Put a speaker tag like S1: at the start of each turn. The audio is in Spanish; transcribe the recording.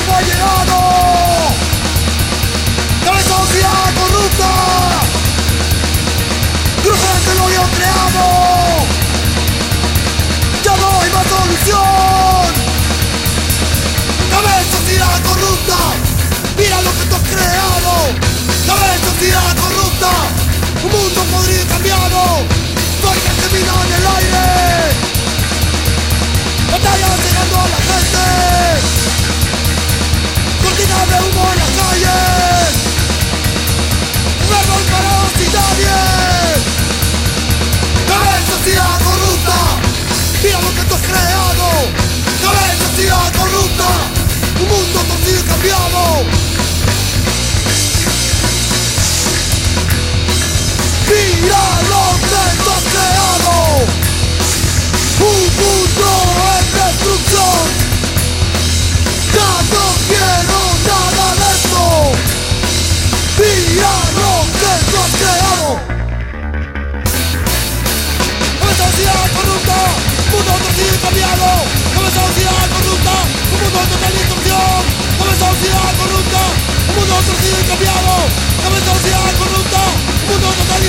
S1: tiempo ha llegado. De la sociedad corrupta, crujente el odio creado. Ya no hay más solución. De la sociedad corrupta, mira lo que tú has creado. De la sociedad corrupta, un mundo podrido y cambiado. Fuerza que mina en el aire, batallas llegando a la gente, cortinas de humo en las calles, verbos parados sin nadie. ¡Cabe sociedad corrupta! Mira lo que tú has creado. ¡Cabe sociedad corrupta! Un mundo torcido y cambiado. Mira lo que tú has creado. Un mundo en destrucción. Ya no quiero nada de esto. Mira lo que tú has creado. ¡Come sociedad corrupta! Un mundo torcido y cambiado. ¡Come sociedad corrupta! Un mundo en total destrucción. ¡Come sociedad corrupta! Un mundo torcido y cambiado. ¡Come sociedad corrupta! Un mundo total